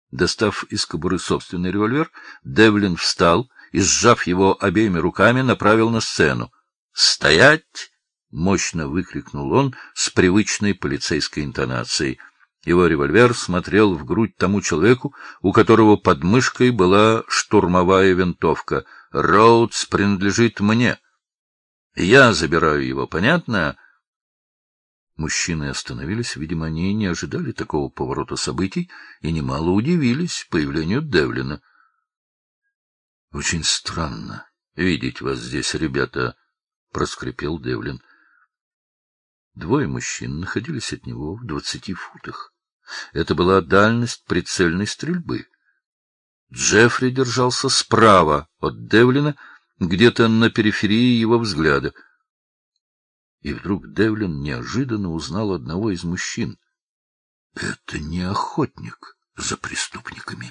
Достав из кобуры собственный револьвер, Девлин встал и, сжав его обеими руками, направил на сцену. «Стоять!» — мощно выкрикнул он с привычной полицейской интонацией. Его револьвер смотрел в грудь тому человеку, у которого под мышкой была штурмовая винтовка. «Роудс принадлежит мне. Я забираю его, понятно?» Мужчины остановились, видимо, они не ожидали такого поворота событий и немало удивились появлению Девлина. — Очень странно видеть вас здесь, ребята, — проскрипел Девлин. Двое мужчин находились от него в 20 футах. Это была дальность прицельной стрельбы. Джеффри держался справа от Девлина, где-то на периферии его взгляда. И вдруг Девлин неожиданно узнал одного из мужчин. Это не охотник за преступниками.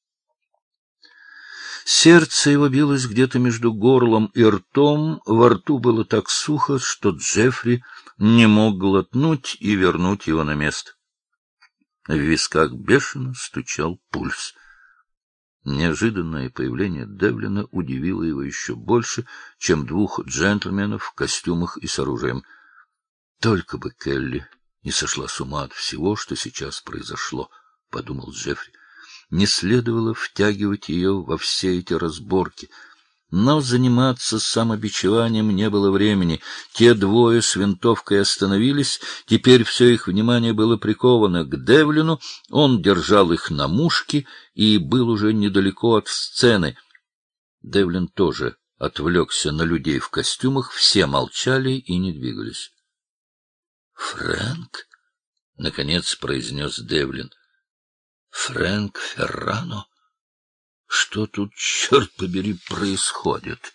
Сердце его билось где-то между горлом и ртом, во рту было так сухо, что Джеффри не мог глотнуть и вернуть его на место. В висках бешено стучал пульс. Неожиданное появление Девлина удивило его еще больше, чем двух джентльменов в костюмах и с оружием. Только бы Келли не сошла с ума от всего, что сейчас произошло, — подумал Джеффри. Не следовало втягивать ее во все эти разборки. Но заниматься самобичеванием не было времени. Те двое с винтовкой остановились, теперь все их внимание было приковано к Девлину, он держал их на мушке и был уже недалеко от сцены. Девлин тоже отвлекся на людей в костюмах, все молчали и не двигались. — Фрэнк? — наконец произнес Девлин. — Фрэнк Феррано? Что тут, черт побери, происходит?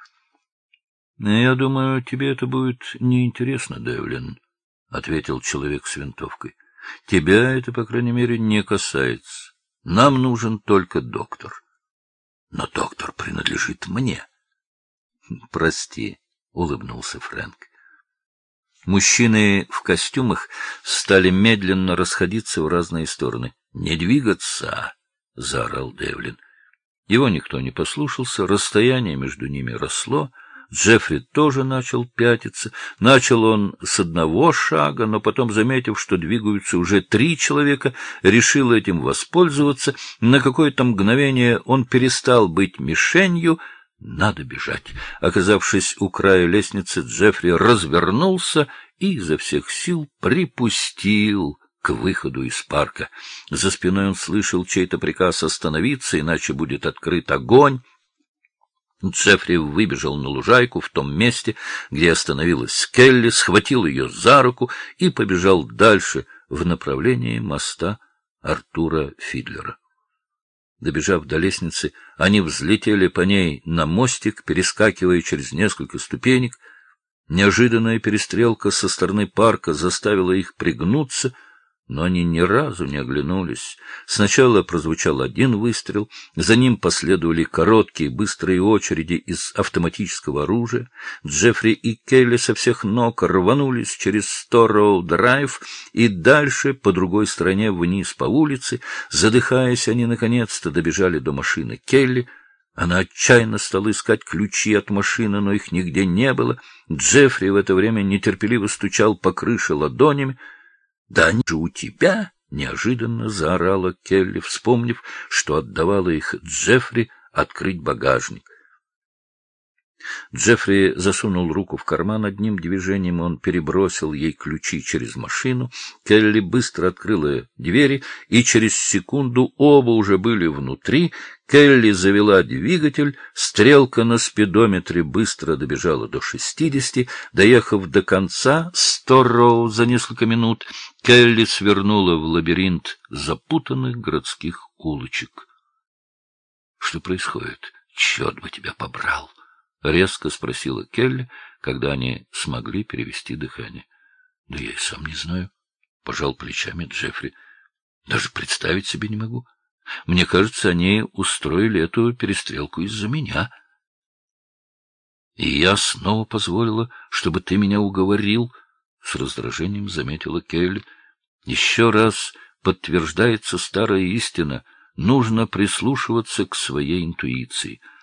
— Я думаю, тебе это будет неинтересно, Девлин, — ответил человек с винтовкой. — Тебя это, по крайней мере, не касается. Нам нужен только доктор. Но доктор принадлежит мне. — Прости, — улыбнулся Фрэнк. Мужчины в костюмах стали медленно расходиться в разные стороны. — Не двигаться! — заорал Девлин. Его никто не послушался, расстояние между ними росло, Джеффри тоже начал пятиться. Начал он с одного шага, но потом, заметив, что двигаются уже 3 человека, решил этим воспользоваться. На какое-то мгновение он перестал быть мишенью. Надо бежать. Оказавшись у края лестницы, Джеффри развернулся и изо всех сил припустил к выходу из парка. За спиной он слышал чей-то приказ остановиться, иначе будет открыт огонь. Джеффри выбежал на лужайку в том месте, где остановилась Келли, схватил ее за руку и побежал дальше в направлении моста Артура Фидлера. Добежав до лестницы, они взлетели по ней на мостик, перескакивая через несколько ступенек. Неожиданная перестрелка со стороны парка заставила их пригнуться, но они ни разу не оглянулись. Сначала прозвучал один выстрел, за ним последовали короткие быстрые очереди из автоматического оружия. Джеффри и Келли со всех ног рванулись через Стороу-драйв и дальше по другой стороне вниз по улице. Задыхаясь, они наконец-то добежали до машины Келли. Она отчаянно стала искать ключи от машины, но их нигде не было. Джеффри в это время нетерпеливо стучал по крыше ладонями. — Да они же у тебя! — неожиданно заорала Келли, вспомнив, что отдавала их Джеффри открыть багажник. Джеффри засунул руку в карман, одним движением он перебросил ей ключи через машину. Келли быстро открыла двери, и через секунду оба уже были внутри. Келли завела двигатель, стрелка на спидометре быстро добежала до 60. Доехав до конца Стороу за несколько минут, Келли свернула в лабиринт запутанных городских улочек. — Что происходит? Черт бы тебя побрал! — резко спросила Келли, когда они смогли перевести дыхание. — Да я и сам не знаю, — пожал плечами Джеффри. — Даже представить себе не могу. Мне кажется, они устроили эту перестрелку из-за меня. — И я снова позволила, чтобы ты меня уговорил, — с раздражением заметила Келли. — Еще раз подтверждается старая истина. нужно прислушиваться к своей интуиции —